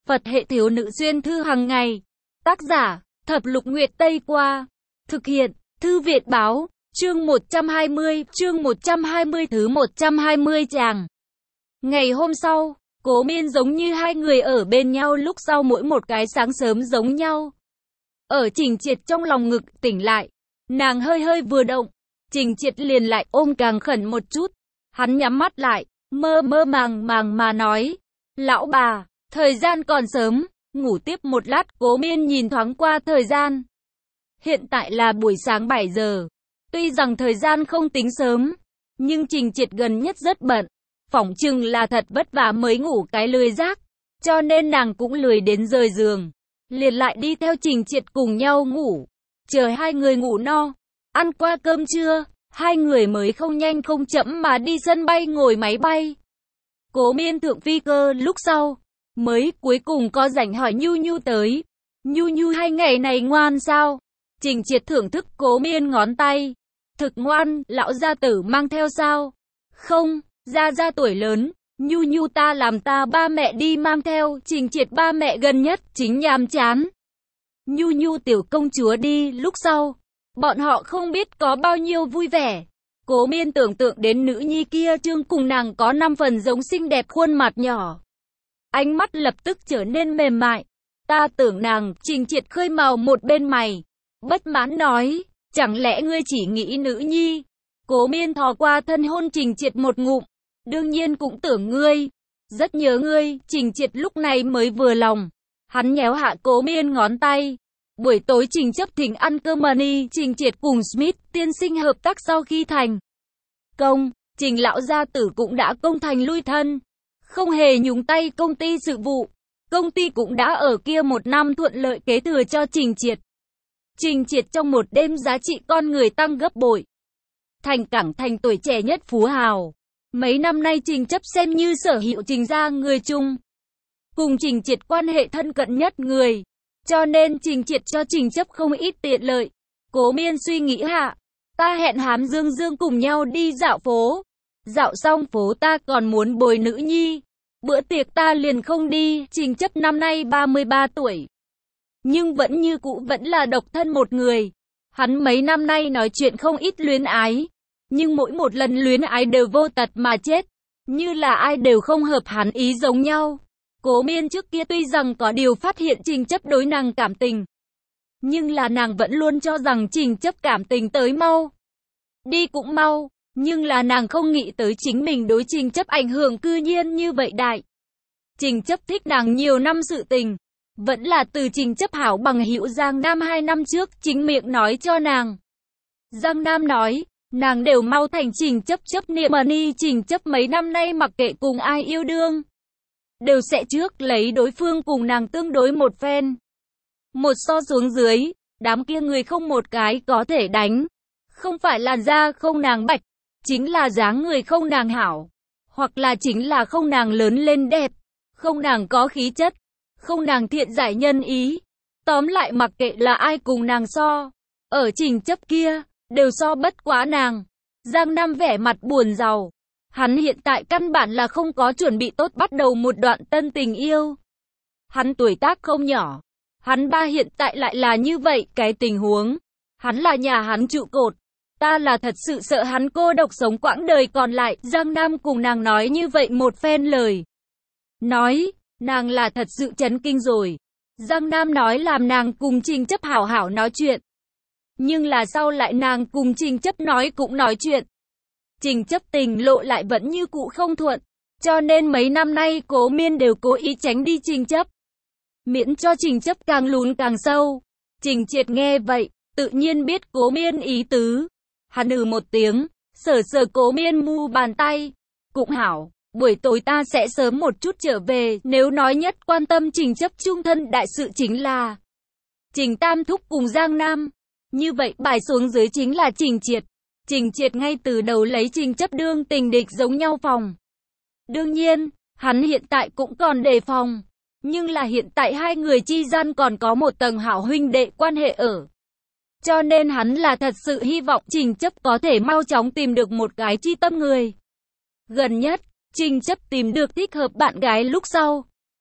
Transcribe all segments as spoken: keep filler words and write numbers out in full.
Phật hệ thiếu nữ xuyên thư hàng ngày. Tác giả, Thập Lục Nguyệt Tây Qua. Thực hiện, Thư Viện Báo. Chương một trăm hai mươi, chương một trăm hai mươi thứ một trăm hai mươi chàng. Ngày hôm sau, Cố Miên giống như hai người ở bên nhau lúc sau mỗi một cái sáng sớm giống nhau. Ở Trình Triệt trong lòng ngực tỉnh lại, nàng hơi hơi vừa động, Trình Triệt liền lại ôm càng khẩn một chút. Hắn nhắm mắt lại, mơ mơ màng màng mà nói, lão bà, thời gian còn sớm, ngủ tiếp một lát. Cố Miên nhìn thoáng qua thời gian. Hiện tại là buổi sáng bảy giờ. Tuy rằng thời gian không tính sớm, nhưng Trình Triệt gần nhất rất bận. Phỏng chừng là thật vất vả mới ngủ cái lười giác, cho nên nàng cũng lười đến rời giường. Liền lại đi theo Trình Triệt cùng nhau ngủ. Chờ hai người ngủ no, ăn qua cơm trưa, hai người mới không nhanh không chậm mà đi sân bay ngồi máy bay. Cố Miên thượng phi cơ lúc sau, mới cuối cùng có rảnh hỏi Nhu Nhu tới. Nhu Nhu hai ngày này ngoan sao? Trình Triệt thưởng thức Cố Miên ngón tay. Thực ngoan, lão gia tử mang theo sao? Không, gia gia tuổi lớn, Nhu Nhu ta làm ta ba mẹ đi mang theo. Trình Triệt ba mẹ gần nhất chính nhàm chán. Nhu Nhu tiểu công chúa đi lúc sau, bọn họ không biết có bao nhiêu vui vẻ. Cố Miên tưởng tượng đến nữ nhi kia trương cùng nàng có năm phần giống xinh đẹp khuôn mặt nhỏ. Ánh mắt lập tức trở nên mềm mại. Ta tưởng nàng. Trình Triệt khơi màu một bên mày, bất mãn nói, chẳng lẽ ngươi chỉ nghĩ nữ nhi? Cố Miên thò qua thân hôn Trình Triệt một ngụm. Đương nhiên cũng tưởng ngươi, rất nhớ ngươi. Trình Triệt lúc này mới vừa lòng. Hắn nhéo hạ Cố Miên ngón tay. Buổi tối Trình chấp thỉnh ăn cơm money. Trình Triệt cùng Smith tiên sinh hợp tác sau khi thành công, Trình lão gia tử cũng đã công thành lui thân, không hề nhúng tay công ty sự vụ. Công ty cũng đã ở kia một năm thuận lợi kế thừa cho Trình Triệt. Trình Triệt trong một đêm giá trị con người tăng gấp bội, thành cảng thành tuổi trẻ nhất phú hào. Mấy năm nay Trình chấp xem như sở hữu Trình gia người chung, cùng Trình Triệt quan hệ thân cận nhất người, cho nên Trình Triệt cho Trình chấp không ít tiện lợi. Cố Miên suy nghĩ hạ, ta hẹn Hám Dương Dương cùng nhau đi dạo phố. Dạo xong phố ta còn muốn bồi nữ nhi. Bữa tiệc ta liền không đi. Trình chấp năm nay ba mươi ba tuổi, nhưng vẫn như cũ vẫn là độc thân một người. Hắn mấy năm nay nói chuyện không ít luyến ái, nhưng mỗi một lần luyến ái đều vô tật mà chết, như là ai đều không hợp hắn ý giống nhau. Cố Miên trước kia tuy rằng có điều phát hiện Trình chấp đối nàng cảm tình, nhưng là nàng vẫn luôn cho rằng Trình chấp cảm tình tới mau, đi cũng mau. Nhưng là nàng không nghĩ tới chính mình đối Trình chấp ảnh hưởng cư nhiên như vậy đại. Trình chấp thích nàng nhiều năm sự tình, vẫn là từ Trình chấp hảo bằng hữu Giang Nam hai năm trước chính miệng nói cho nàng. Giang Nam nói, nàng đều mau thành Trình chấp chấp niệm money. Trình chấp mấy năm nay mặc kệ cùng ai yêu đương, đều sẽ trước lấy đối phương cùng nàng tương đối một phen. Một so xuống dưới, đám kia người không một cái có thể đánh. Không phải làn da không nàng bạch, chính là dáng người không nàng hảo, hoặc là chính là không nàng lớn lên đẹp, không nàng có khí chất, không nàng thiện giải nhân ý. Tóm lại mặc kệ là ai cùng nàng so, ở Trình chấp kia, đều so bất quá nàng. Giang Nam vẻ mặt buồn rầu. Hắn hiện tại căn bản là không có chuẩn bị tốt bắt đầu một đoạn tân tình yêu. Hắn tuổi tác không nhỏ, hắn ba hiện tại lại là như vậy cái tình huống. Hắn là nhà hắn trụ cột. Ta là thật sự sợ hắn cô độc sống quãng đời còn lại. Giang Nam cùng nàng nói như vậy một phen lời nói, nàng là thật sự chấn kinh rồi. Giang Nam nói làm nàng cùng Trình chấp hảo hảo nói chuyện, nhưng là sau lại nàng cùng Trình chấp nói cũng nói chuyện, Trình chấp tình lộ lại vẫn như cũ không thuận, cho nên mấy năm nay Cố Miên đều cố ý tránh đi Trình chấp, miễn cho Trình chấp càng lún càng sâu. Trình Triệt nghe vậy, tự nhiên biết Cố Miên ý tứ. Hắn ừ một tiếng, sờ sờ Cố Miên mu bàn tay. Cũng hảo, buổi tối ta sẽ sớm một chút trở về. Nếu nói nhất quan tâm Trình chấp chung thân đại sự chính là Trình Tam Thúc cùng Giang Nam, như vậy bài xuống dưới chính là Trình Triệt. Trình Triệt ngay từ đầu lấy Trình chấp đương tình địch giống nhau phòng. Đương nhiên, hắn hiện tại cũng còn đề phòng, nhưng là hiện tại hai người chi gian còn có một tầng hảo huynh đệ quan hệ ở. Cho nên hắn là thật sự hy vọng Trình chấp có thể mau chóng tìm được một cái chi tâm người. Gần nhất, Trình chấp tìm được thích hợp bạn gái lúc sau,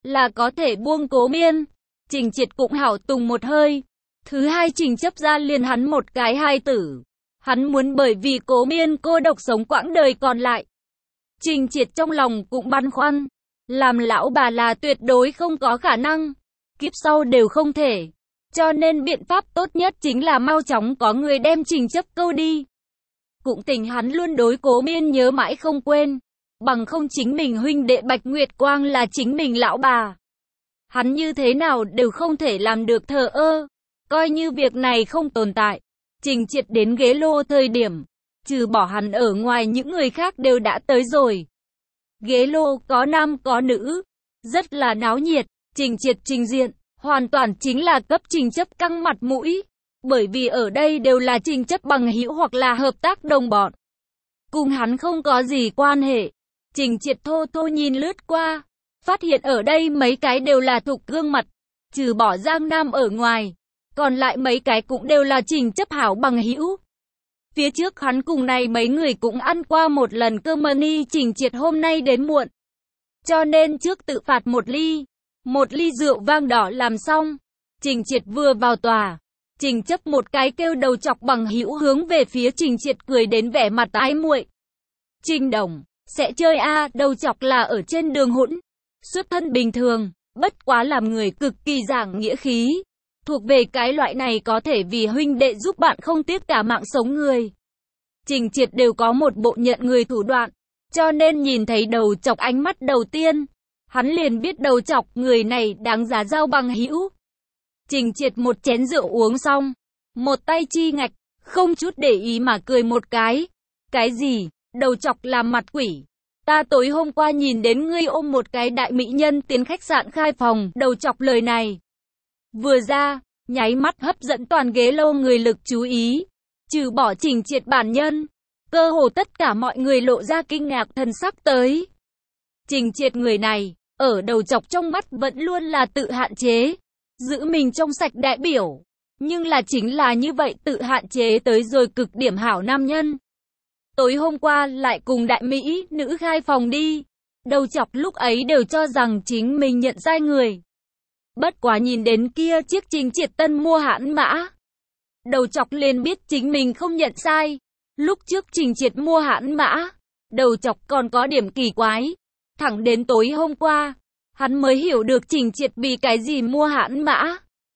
là có thể buông Cố Miên. Trình Triệt cũng hảo tùng một hơi. Thứ hai Trình chấp ra liền hắn một cái hai tử. Hắn muốn bởi vì Cố Miên cô độc sống quãng đời còn lại. Trình Triệt trong lòng cũng băn khoăn. Làm lão bà là tuyệt đối không có khả năng. Kiếp sau đều không thể. Cho nên biện pháp tốt nhất chính là mau chóng có người đem Trình chấp câu đi. Cũng tình hắn luôn đối Cố Miên nhớ mãi không quên. Bằng không chính mình huynh đệ Bạch Nguyệt Quang là chính mình lão bà. Hắn như thế nào đều không thể làm được thờ ơ. Coi như việc này không tồn tại. Trình Triệt đến ghế lô thời điểm. Trừ bỏ hắn ở ngoài những người khác đều đã tới rồi. Ghế lô có nam có nữ. Rất là náo nhiệt. Trình Triệt trình diện. Hoàn toàn chính là cấp Trình chấp căng mặt mũi. Bởi vì ở đây đều là Trình chấp bằng hữu hoặc là hợp tác đồng bọn. Cùng hắn không có gì quan hệ. Trình Triệt thô thô nhìn lướt qua. Phát hiện ở đây mấy cái đều là thuộc gương mặt. Trừ bỏ Giang Nam ở ngoài. Còn lại mấy cái cũng đều là Trình chấp hảo bằng hữu. Phía trước hắn cùng này mấy người cũng ăn qua một lần cơm mani. Trình Triệt hôm nay đến muộn. Cho nên trước tự phạt một ly. Một ly rượu vang đỏ làm xong. Trình Triệt vừa vào tòa. Trình chấp một cái kêu đầu chọc bằng hữu hướng về phía Trình Triệt cười đến vẻ mặt ái muội. Trình Đồng, sẽ chơi a à, đầu chọc là ở trên đường hỗn. Xuất thân bình thường, bất quá làm người cực kỳ giảng nghĩa khí. Thuộc về cái loại này có thể vì huynh đệ giúp bạn không tiếc cả mạng sống người. Trình Triệt đều có một bộ nhận người thủ đoạn. Cho nên nhìn thấy đầu chọc ánh mắt đầu tiên. Hắn liền biết đầu chọc người này đáng giá giao bằng hữu. Trình Triệt một chén rượu uống xong. Một tay chi ngạch, không chút để ý mà cười một cái. Cái gì? Đầu chọc làm mặt quỷ. Ta tối hôm qua nhìn đến ngươi ôm một cái đại mỹ nhân tiến khách sạn khai phòng. Đầu chọc lời này vừa ra, nháy mắt hấp dẫn toàn ghế lâu người lực chú ý. Trừ bỏ Trình Triệt bản nhân, cơ hồ tất cả mọi người lộ ra kinh ngạc thần sắc tới. Trình Triệt người này, ở đầu chọc trong mắt vẫn luôn là tự hạn chế. Giữ mình trong sạch đại biểu. Nhưng là chính là như vậy tự hạn chế tới rồi cực điểm hảo nam nhân. Tối hôm qua lại cùng đại Mỹ nữ khai phòng đi. Đầu chọc lúc ấy đều cho rằng chính mình nhận sai người. Bất quá nhìn đến kia chiếc Trình Triệt tân mua hãn mã. Đầu chọc liền biết chính mình không nhận sai. Lúc trước Trình Triệt mua hãn mã. Đầu chọc còn có điểm kỳ quái. Thẳng đến tối hôm qua. Hắn mới hiểu được Trình Triệt vì cái gì mua hãn mã.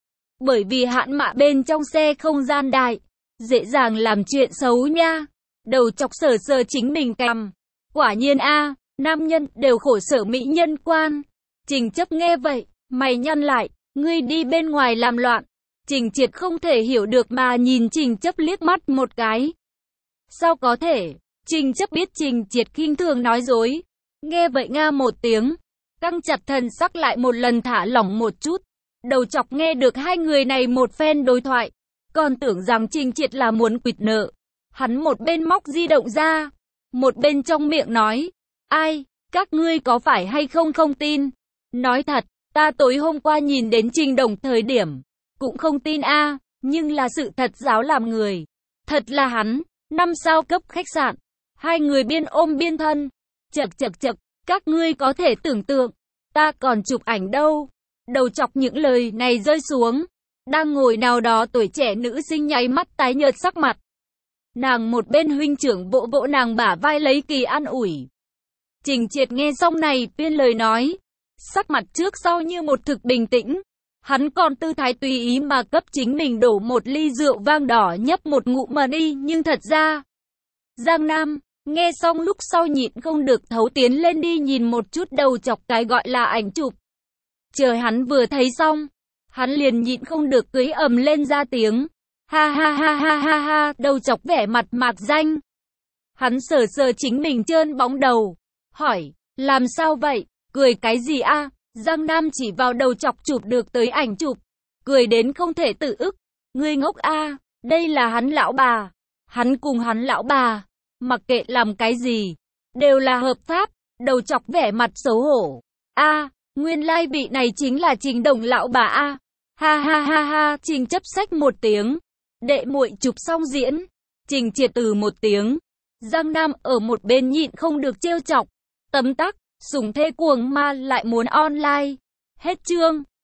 Bởi vì hãn mã bên trong xe không gian đại. Dễ dàng làm chuyện xấu nha. Đầu chọc sờ sờ chính mình cằm. Quả nhiên a, nam nhân đều khổ sở mỹ nhân quan. Trình chấp nghe vậy, mày nhăn lại, ngươi đi bên ngoài làm loạn. Trình Triệt không thể hiểu được mà nhìn Trình chấp liếc mắt một cái. Sao có thể? Trình chấp biết Trình Triệt khinh thường nói dối. Nghe vậy nga một tiếng. Căng chặt thần sắc lại một lần thả lỏng một chút. Đầu chọc nghe được hai người này một phen đối thoại. Còn tưởng rằng Trình Triệt là muốn quỵt nợ. Hắn một bên móc di động ra. Một bên trong miệng nói. Ai, các ngươi có phải hay không không tin? Nói thật, ta tối hôm qua nhìn đến Trình Đồng thời điểm. Cũng không tin a à, nhưng là sự thật giáo làm người. Thật là hắn, năm sao cấp khách sạn. Hai người biên ôm biên thân. Chật chật chật, các ngươi có thể tưởng tượng. Ta còn chụp ảnh đâu. Đầu chọc những lời này rơi xuống. Đang ngồi nào đó tuổi trẻ nữ sinh nháy mắt tái nhợt sắc mặt. Nàng một bên huynh trưởng vỗ vỗ nàng bả vai lấy kỳ an ủi. Trình Triệt nghe xong này biên lời nói. Sắc mặt trước sau như một thực bình tĩnh. Hắn còn tư thái tùy ý mà cấp chính mình đổ một ly rượu vang đỏ nhấp một ngụm mà đi. Nhưng thật ra, Giang Nam, nghe xong lúc sau nhịn không được thấu tiến lên đi nhìn một chút đầu chọc cái gọi là ảnh chụp. Chờ hắn vừa thấy xong, hắn liền nhịn không được cưới ầm lên ra tiếng. Ha ha ha ha ha ha, đầu chọc vẻ mặt mạc danh. Hắn sờ sờ chính mình trơn bóng đầu. Hỏi, làm sao vậy? Cười cái gì a? Giang Nam chỉ vào đầu chọc chụp được tới ảnh chụp. Cười đến không thể tự ức. Ngươi ngốc a, đây là hắn lão bà. Hắn cùng hắn lão bà. Mặc kệ làm cái gì, đều là hợp pháp. Đầu chọc vẻ mặt xấu hổ. A, nguyên lai vị này chính là Trình Đồng lão bà a. Ha ha ha ha, Trình chấp sách một tiếng. Đệ muội chụp xong diễn. Trình Triệt từ một tiếng. Giang Nam ở một bên nhịn không được trêu chọc. Tấm tắc, sủng thê cuồng ma lại muốn online. Hết chương.